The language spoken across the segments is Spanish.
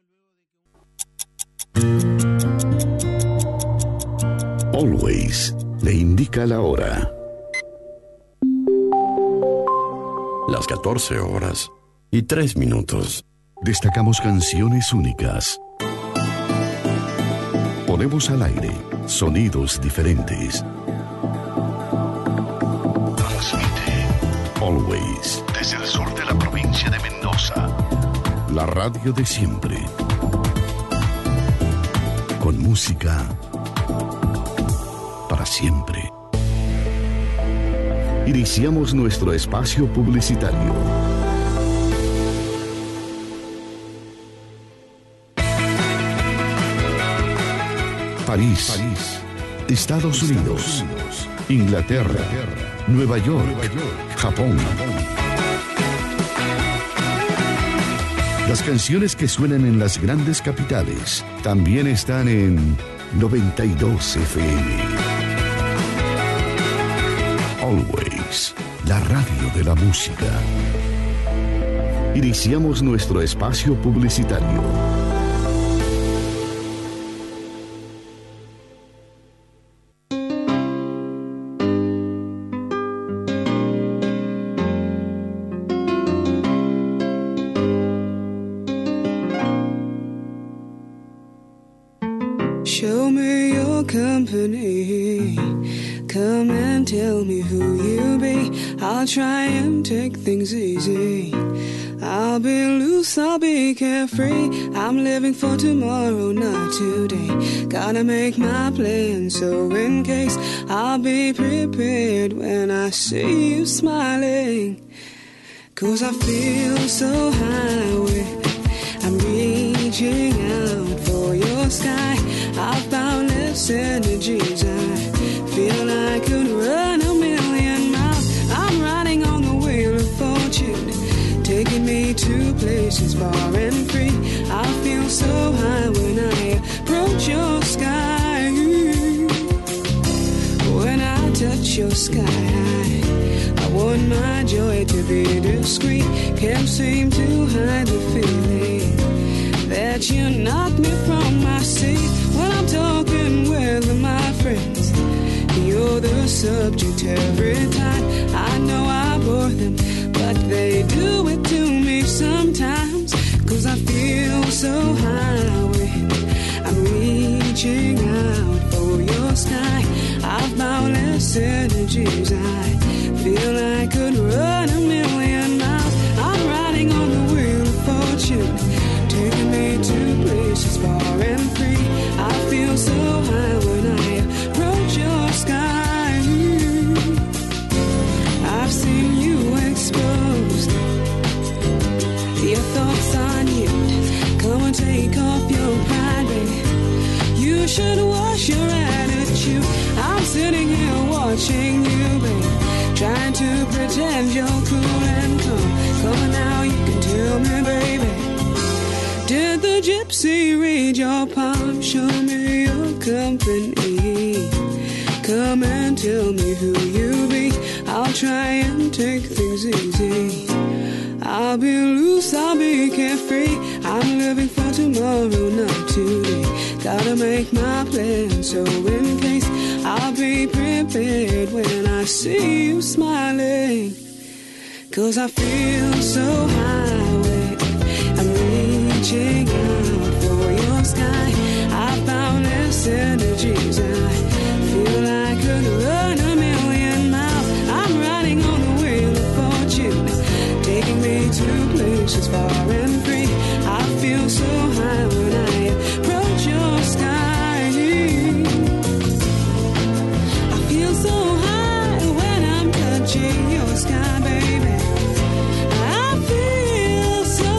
Always le indica la hora. Las 14:03. Destacamos canciones únicas. Ponemos al aire sonidos diferentes. Transmite Always desde el sur de la provincia de Mendoza. La radio de siempre. Con música para siempre. Iniciamos nuestro espacio publicitario. París, Estados Unidos, Inglaterra, Nueva York, Japón. Las canciones que suenan en las grandes capitales también están en 92 FM. Always, la radio de la música. Iniciamos nuestro espacio publicitario. Show me your company. Come and tell me who you be. I'll try and take things easy. I'll be loose, I'll be carefree. I'm living for tomorrow, not today. Gotta make my plan, so in case I'll be prepared when I see you smiling. 'Cause I feel so high with I'm reaching out for your sky. I've boundless energies. I feel I could run a million miles. I'm riding on the wheel of fortune, taking me to places far and free. I feel so high when I approach your sky. When I touch your sky, I want my joy to be discreet. Can't seem to hide the feeling that you knock me from my seat. When I'm talking with my friends, you're the subject every time. I know I bore them, but they do it to me sometimes. 'Cause I feel so high when I'm reaching out for your sky. I've boundless energies. I feel I could run a million miles. I'm riding on the wheel of fortune, taking me to places far and free. I feel so high when I approach your sky. I've seen you exposed, your thoughts on you. Come and take off your pride, baby. You should wash your attitude. I'm sitting here watching you, baby, trying to pretend you're cool and calm. Come on now, you can tell me, baby, did the gypsy read your palm? Show me your company. Come and tell me who you be. I'll try and take things easy. I'll be loose, I'll be carefree. I'm living for tomorrow, not today. Gotta make my plan, so in case I'll be prepared when I see you smiling. 'Cause I feel so high when I'm reaching out for your sky. I found this energies. I feel I could run a million miles. I'm riding on the wheel of fortune, taking me to places far and free. I feel so high when I approach your sky. I feel so high when I'm touching your sky, baby. I feel so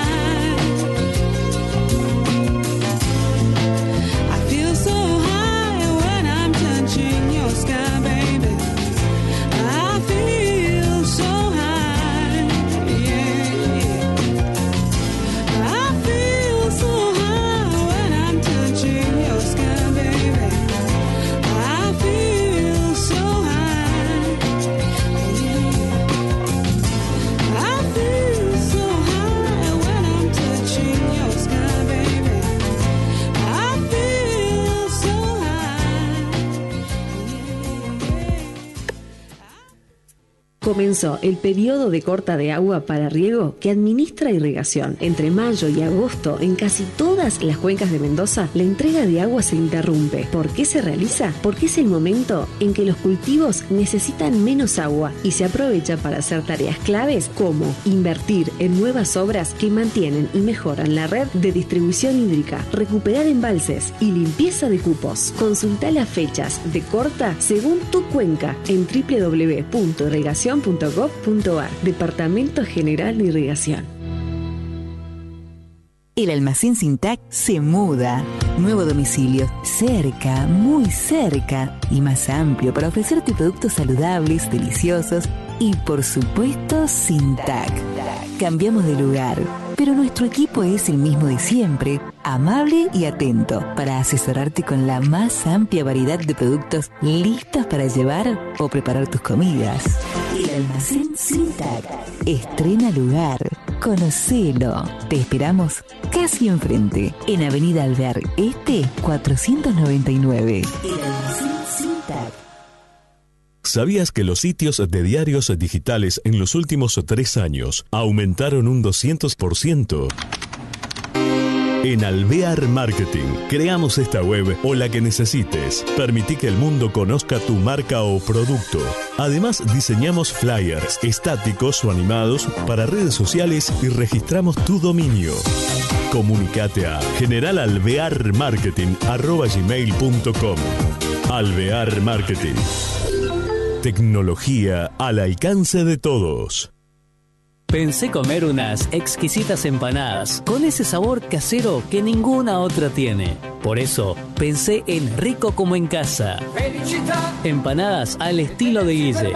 high. I feel so high Comenzó el periodo de corta de agua para riego que administra irrigación. Entre mayo y agosto, en casi todas las cuencas de Mendoza, la entrega de agua se interrumpe. ¿Por qué se realiza? Porque es el momento en que los cultivos necesitan menos agua y se aprovecha para hacer tareas claves como invertir en nuevas obras que mantienen y mejoran la red de distribución hídrica, recuperar embalses y limpieza de cupos. Consulta las fechas de corta según tu cuenca en www.irrigacion.gov.ar. Departamento General de Irrigación. El almacén Sintac se muda. Nuevo domicilio, cerca, muy cerca y más amplio para ofrecerte productos saludables, deliciosos y por supuesto Sintac. Cambiamos de lugar, pero nuestro equipo es el mismo de siempre, amable y atento para asesorarte con la más amplia variedad de productos listos para llevar o preparar tus comidas. El almacén Sintac estrena lugar. Conocelo. Te esperamos casi enfrente, en Avenida Alvear Este 499. El almacén Sintac. ¿Sabías que los sitios de diarios digitales en los últimos 3 años aumentaron un 200%? En Alvear Marketing creamos esta web o la que necesites. Permití que el mundo conozca tu marca o producto. Además, diseñamos flyers estáticos o animados para redes sociales y registramos tu dominio. Comunicate a generalalvearmarketing@gmail.com. Alvear Marketing. Tecnología al alcance de todos. Pensé comer unas exquisitas empanadas con ese sabor casero que ninguna otra tiene. Por eso pensé en Rico como en casa. Empanadas al estilo de Guille.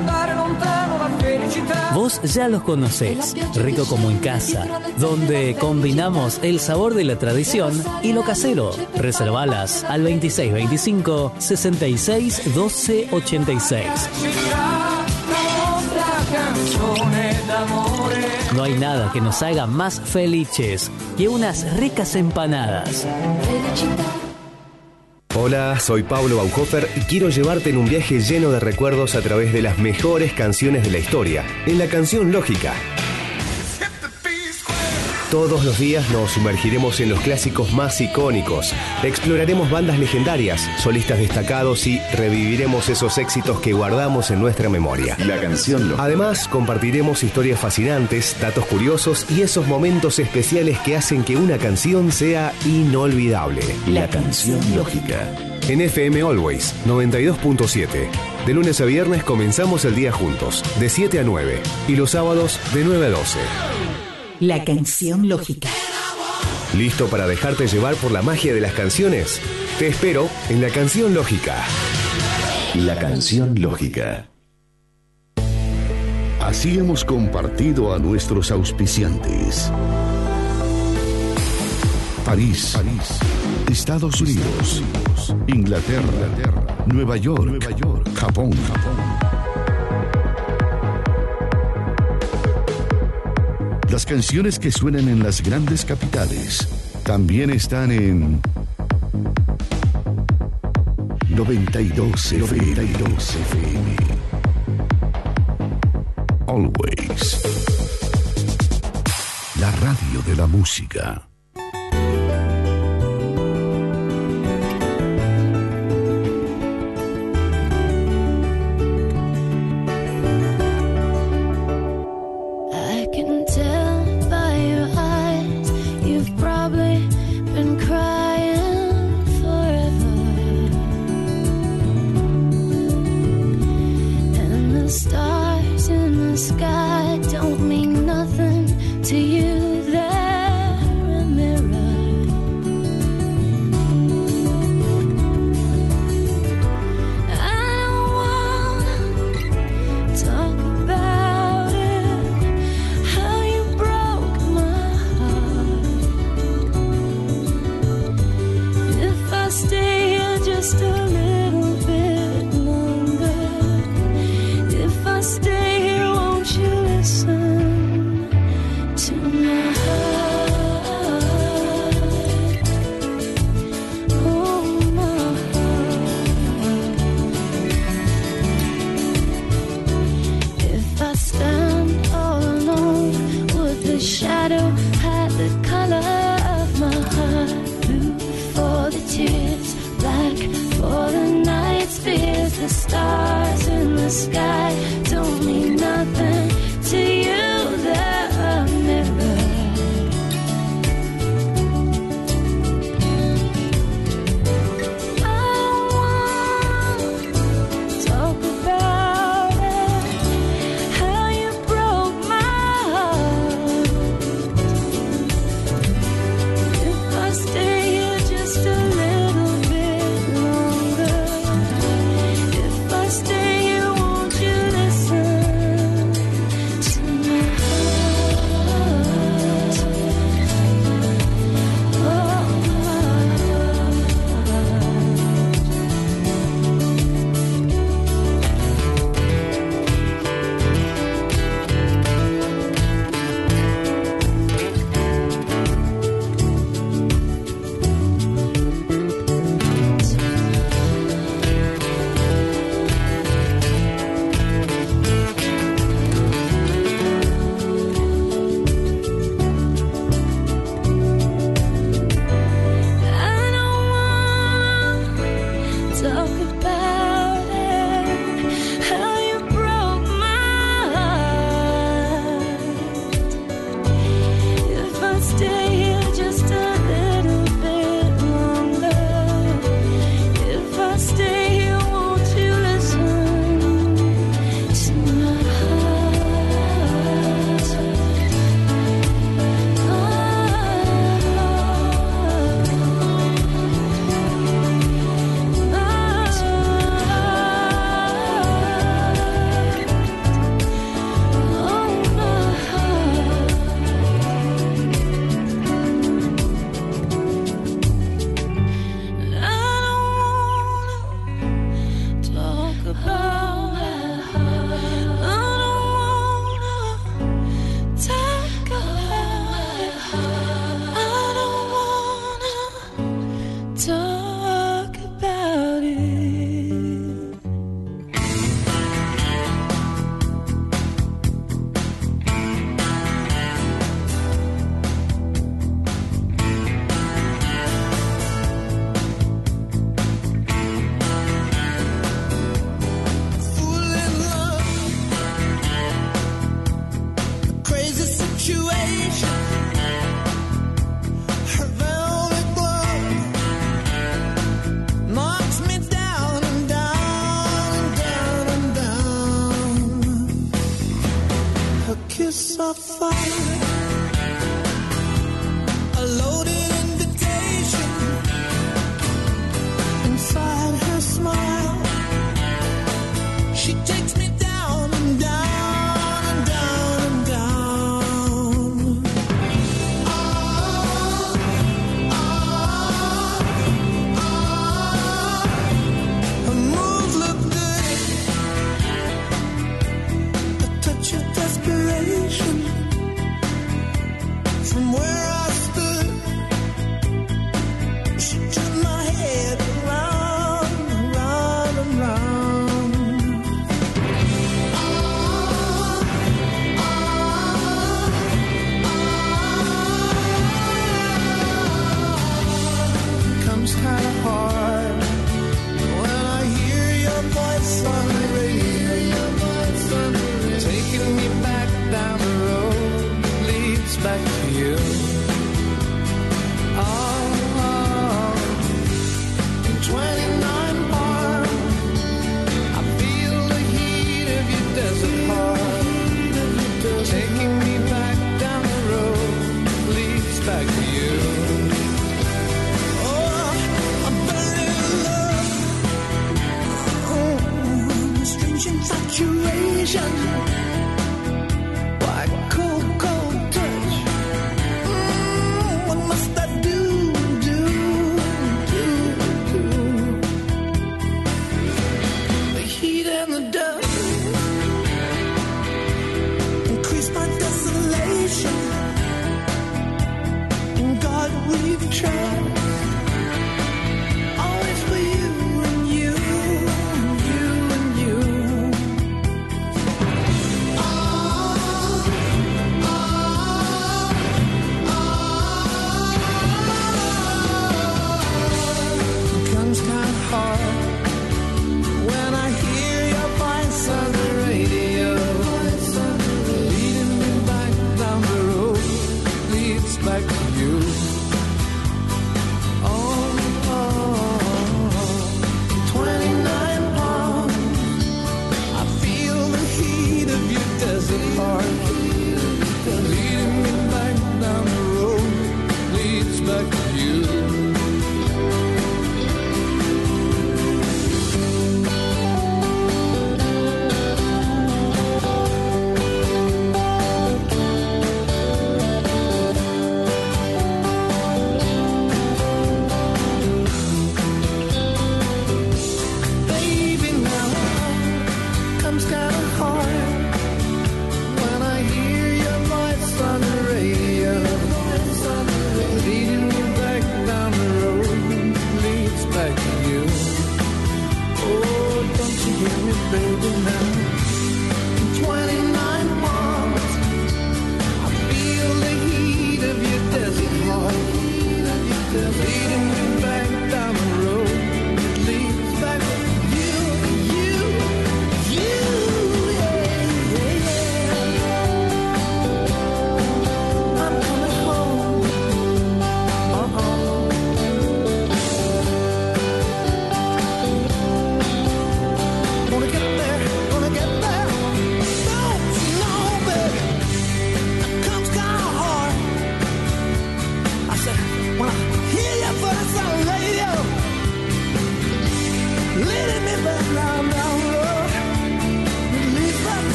Vos ya los conocés. Rico como en casa, donde combinamos el sabor de la tradición y lo casero. Reservalas al 2625 66 12 86. No hay nada que nos haga más felices que unas ricas empanadas. Hola, soy Pablo Bauhofer y quiero llevarte en un viaje lleno de recuerdos a través de las mejores canciones de la historia, en la canción Lógica. Todos los días nos sumergiremos en los clásicos más icónicos, exploraremos bandas legendarias, solistas destacados y reviviremos esos éxitos que guardamos en nuestra memoria. La canción Lógica. Además, compartiremos historias fascinantes, datos curiosos y esos momentos especiales que hacen que una canción sea inolvidable. La canción Lógica. En FM Always 92.7. De lunes a viernes comenzamos el día juntos, de 7 a 9, y los sábados de 9 a 12. La canción Lógica. ¿Listo para dejarte llevar por la magia de las canciones? Te espero en La Canción Lógica. La canción Lógica. Así hemos compartido a nuestros auspiciantes. París, Estados Unidos, Inglaterra, Nueva York, Japón. Las canciones que suenan en las grandes capitales también están en 92 FM. Always. La radio de la música. Sky don't mean nothing to you there in the stars in the sky don't mean nothing to you, the mirror.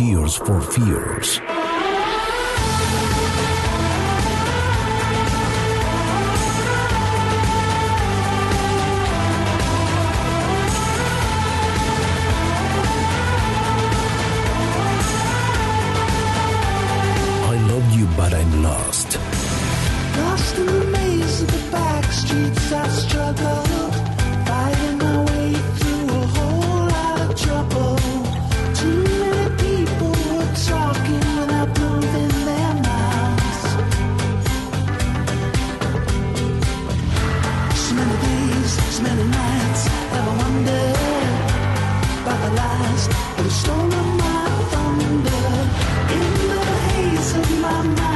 Tears for Fears. But I'm lost. Lost in the maze of the back streets, I struggle, fighting my way through a whole lot of trouble. Too many people were talking without moving their mouths. So many days, so many nights, ever wondered about the lies that have stolen my thunder. In the haze of my mind,